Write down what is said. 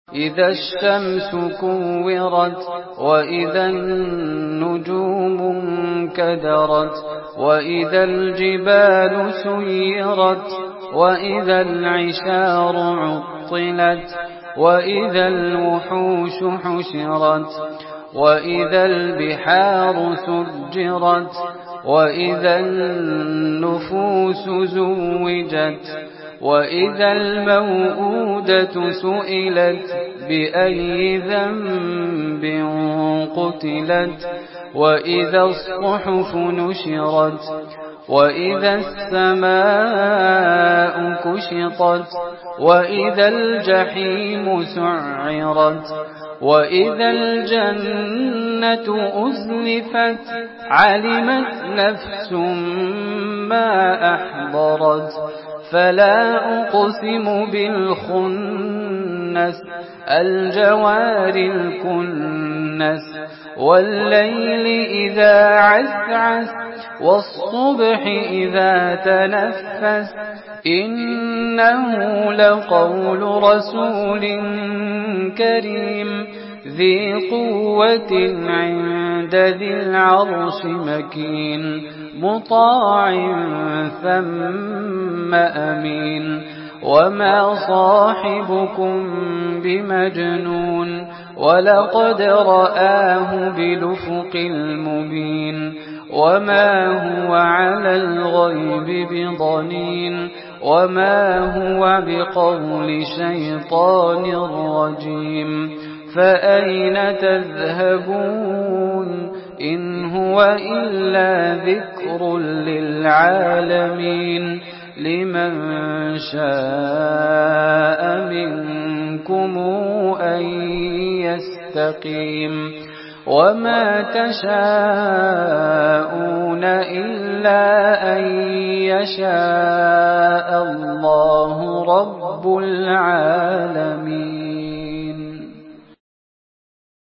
إذا الشمس كورت وإذا النجوم انكدرت وإذا الجبال سيرت وإذا العشار عطلت وإذا الوحوش حشرت وإذا البحار سجرت وإذا النفوس زوجت وإذا الموءودة سئلت بأي ذنب قتلت وإذا الصحف نشرت وإذا السماء كشطت وإذا الجحيم سعرت وإذا الجنة أزلفت علمت نفس ما أحضرت فلا أقسم بالخنس الجوار الكنس والليل إذا عسعس والصبح إذا تنفس إنه لقول رسول كريم ذي قوة عند ذي العرش مكين مطاع ثم أمين وما صاحبكم بمجنون ولقد رآه بالأفق المبين وما هو على الغيب بضنين وما هو بقول شيطان رجيم فأين تذهبون إن هو إلا ذكر للعالمين لمن شاء منكم أن يستقيم وما تشاءون إلا أن يشاء الله رب العالمين.